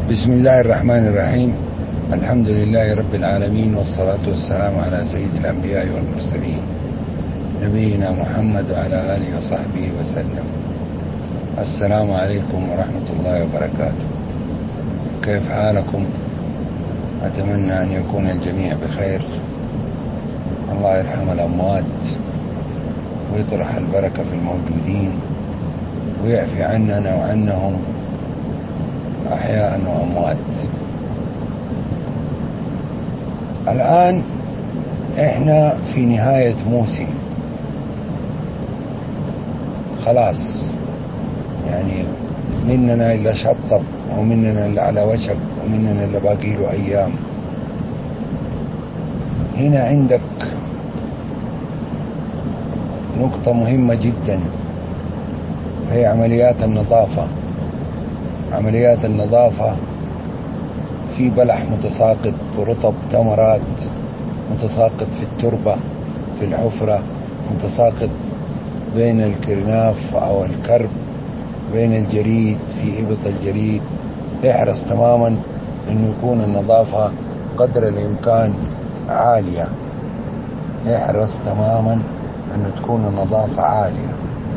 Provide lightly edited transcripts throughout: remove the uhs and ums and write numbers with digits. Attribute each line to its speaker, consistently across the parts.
Speaker 1: بسم الله الرحمن الرحيم. الحمد لله رب العالمين، والصلاة والسلام على سيد الأنبياء والمرسلين نبينا محمد وعلى آله وصحبه وسلم. السلام عليكم ورحمة الله وبركاته. كيف حالكم؟ أتمنى أن يكون الجميع بخير. الله يرحم الأموات ويطرح البركة في الموجودين ويعفي عننا وعنهم أحياء وأموات. الآن إحنا في نهاية موسم، خلاص يعني مننا إلا شطب، ومننا إلا على وشك، ومننا إلا باقي له أيام. هنا عندك نقطة مهمة جدا، هي عمليات النظافة. عمليات النظافة في بلح متساقط، رطب، تمرات متساقط في التربة، في الحفرة، متساقط بين الكرناف أو الكرب، بين الجريد، في إبط الجريد. احرص تماما أن يكون النظافة قدر الإمكان عالية. احرص تماما أن تكون النظافة عالية،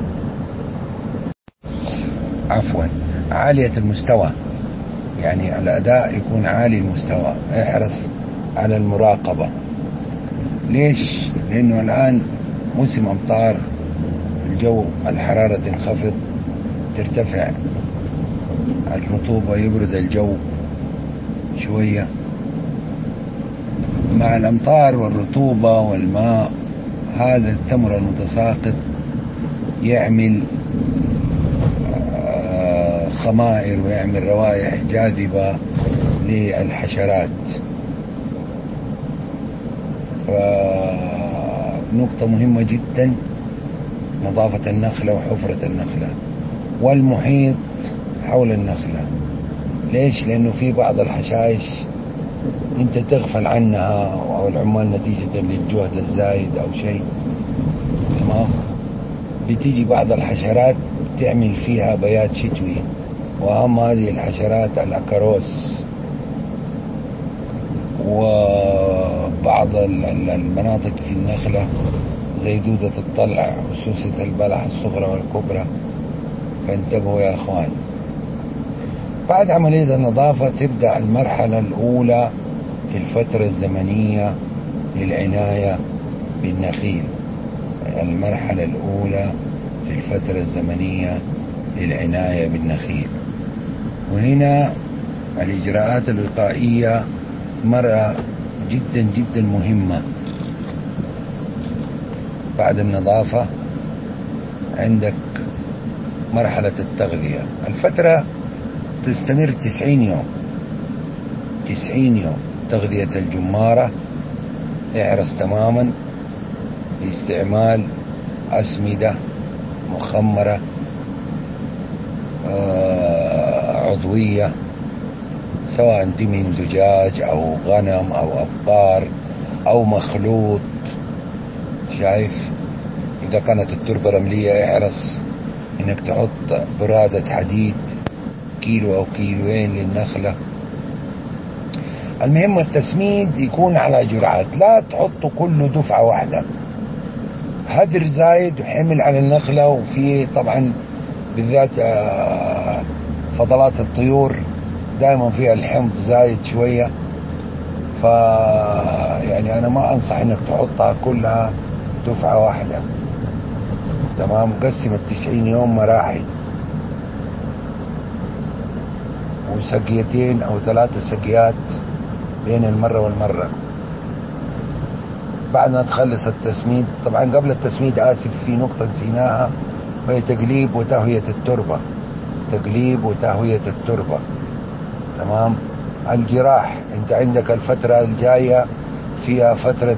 Speaker 1: عفوا عالية المستوى، يعني الأداء يكون عالي المستوى. احرص على المراقبة. ليش؟ لأنه الآن موسم أمطار، الجو الحرارة تنخفض، ترتفع الرطوبة، يبرد الجو شوية. مع الأمطار والرطوبة والماء، هذا التمر المتساقط يعمل خمائر ويعمل روائح جاذبة للحشرات. فنقطة مهمة جدا نظافة النخلة وحفرة النخلة والمحيط حول النخلة. ليش؟ لأنه في بعض الحشائش انت تغفل عنها، أو العمال نتيجة للجهد الزايد أو شيء، تمام، بتيجي بعض الحشرات تعمل فيها بيات شتوي. وأهم هذه الحشرات الأكاروس، وبعض المناطق في النخلة زي دودة الطلع وسوسة البلح الصغرى والكبرى. فانتبهوا يا أخوان. بعد عملية النظافة تبدأ المرحلة الأولى في الفترة الزمنية للعناية بالنخيل. المرحلة الأولى في الفترة الزمنية للعناية بالنخيل. وهنا الإجراءات الوقائية مرة جدا جدا مهمة. بعد النظافة عندك مرحلة التغذية. الفترة تستمر 90 يوم. 90 يوم تغذية الجمارة. احرص تماما باستعمال أسمدة مخمرة عضوية، سواء دمن دجاج أو غنم أو أبقار أو مخلوط. شايف؟ إذا كانت التربة رملية احرص إنك تحط برادة حديد كيلو أو كيلوين للنخلة. المهم التسميد يكون على جرعات، لا تحطه كله دفعة واحدة. هدر زايد وحمل على النخلة. وفي طبعا بالذات فضلات الطيور دائما فيها الحمض زايد شوية. يعني أنا ما أنصح إنك تحطها كلها دفعة واحدة. تمام. قسم 90 يوم مراحل، وسقيتين أو 3 سقيات بين المرة والمرة. بعد ما تخلص التسميد، طبعا قبل التسميد في نقطة نسيناها، وهي تقليب وتهوية التربة. تقليب وتهوية التربة. تمام. الجراح، انت عندك الفترة الجاية فيها فترة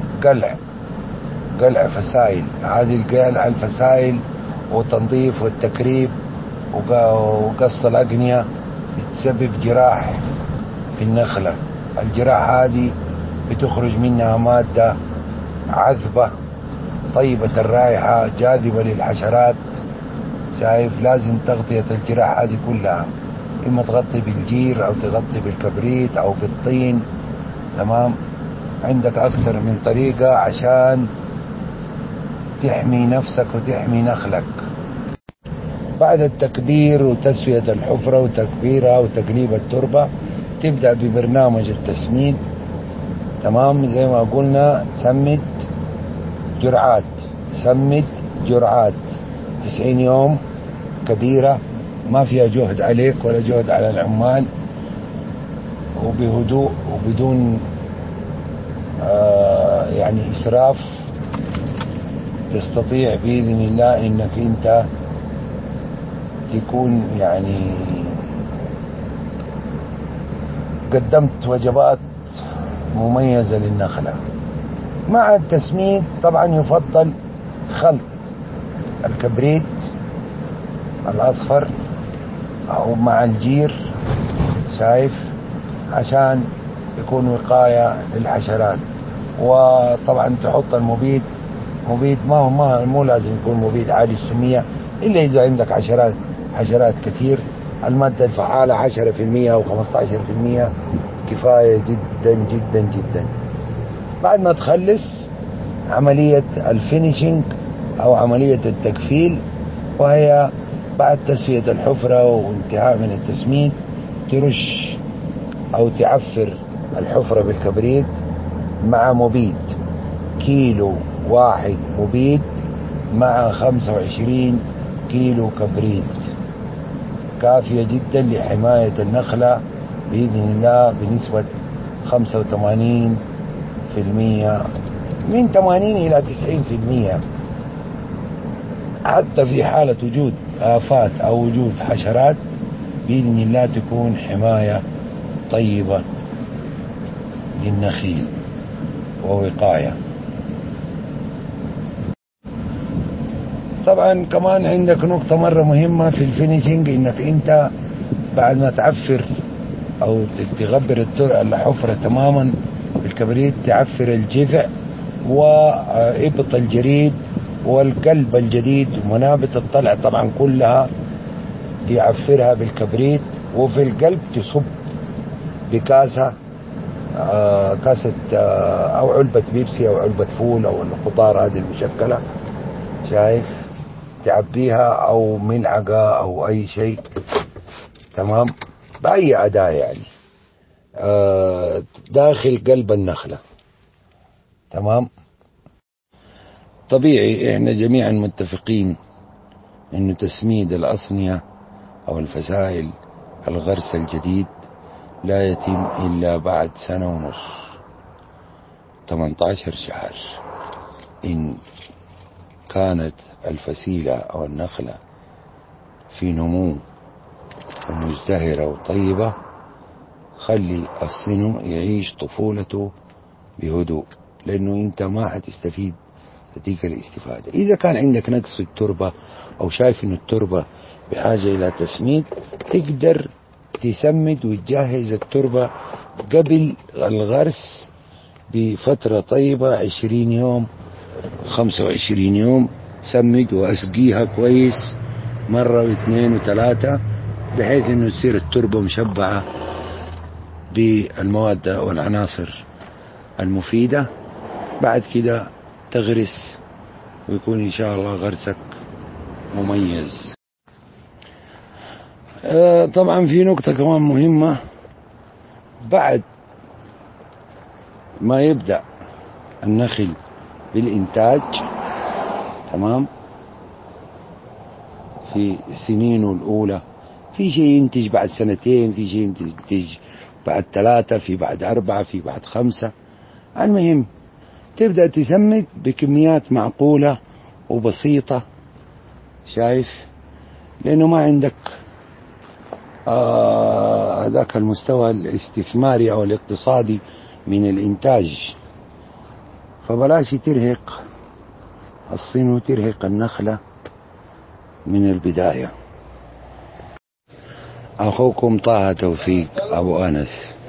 Speaker 1: قلع فسائل. هذه القلع الفسائل وتنظيف والتكريب وقص الأقنية بتسبب جراح في النخلة. الجراح هذه بتخرج منها مادة عذبة طيبة الرائحة جاذبة للحشرات. شايف؟ لازم تغطية الجراح هذه كلها. إما تغطي بالجير أو تغطي بالكبريت أو بالطين. تمام. عندك أكثر من طريقة عشان تحمي نفسك وتحمي نخلك. بعد التكبير وتسوية الحفرة وتكبيرها وتقليب التربة تبدأ ببرنامج التسميد. تمام. زي ما قلنا سمد جرعات، سمد جرعات 90 يوم كبيرة ما فيها جهد عليك ولا جهد على العمال، وبهدوء وبدون يعني إسراف. تستطيع بإذن الله إنك أنت تكون يعني قدمت وجبات مميزة للنخلة. مع التسميد طبعا يفضل خلط الكبريت الأصفر أو مع الجير، شايف، عشان يكون وقاية للحشرات. وطبعا تحط المبيد، مبيد مو لازم يكون مبيد عالي السمية إلا إذا عندك حشرات كثير. المادة الفعالة 10% أو 15% كفاية جدا جدا جدا. بعد ما تخلص عملية الفينيشنج أو عملية التقفيل، وهي بعد تسوية الحفرة وانتهاء من التسميد، ترش أو تعفر الحفرة بالكبريت مع مبيد، كيلو واحد مبيد مع 25 كيلو كبريت، كافية جدا لحماية النخلة بإذن الله بنسبة 85%، من 80 إلى 90%. حتى في حالة وجود آفات أو وجود حشرات بإذن الله تكون حماية طيبة للنخيل ووقاية. طبعا كمان عندك نقطة مرة مهمة في الفينيشنج، انك انت بعد ما تعفر او تغبر الحفرة تماما بالكبريت، تعفر الجذع وإبط الجريد والقلب الجديد ومنابت الطلع طبعا كلها تعفرها بالكبريت. وفي القلب تصب بكاسة كاسة أو علبة بيبسي أو علبة فول أو الخضار هذه المشكلة، شايف، تعبيها أو ملعقة أو أي شيء. تمام. بأي أداة يعني داخل قلب النخلة. تمام. طبيعي احنا جميعا متفقين انه تسميد الأصنية او الفسائل الغرس الجديد لا يتم الا بعد 1.5 سنة، 18 شهر. ان كانت الفسيلة او النخلة في نمو ومزدهرة وطيبة، خلي الصنو يعيش طفولته بهدوء، لانه انت ما حتستفيد تلك الاستفادة. إذا كان عندك نقص في التربة أو شايف إن التربة بحاجة إلى تسميد، تقدر تسمد وتجهز التربة قبل الغرس بفترة طيبة، 20 يوم 25 يوم. سمد وأسقيها كويس مرة واثنين وثلاثة، بحيث إنه تصير التربة مشبعة بالمواد والعناصر المفيدة. بعد كده تغرس ويكون إن شاء الله غرسك مميز. طبعا في نقطة كمان مهمة، بعد ما يبدأ النخل بالإنتاج، تمام، في سنينه الأولى، في شيء ينتج بعد 2 سنين، في شيء ينتج بعد 3، في بعد 4، في بعد 5. المهم تبدأ تسمد بكميات معقولة وبسيطة، شايف، لأنه ما عندك ذاك المستوى الاستثماري أو الاقتصادي من الإنتاج. فبلاش ترهق الصين وترهق النخلة من البداية. أخوكم طه توفيق أبو أنس.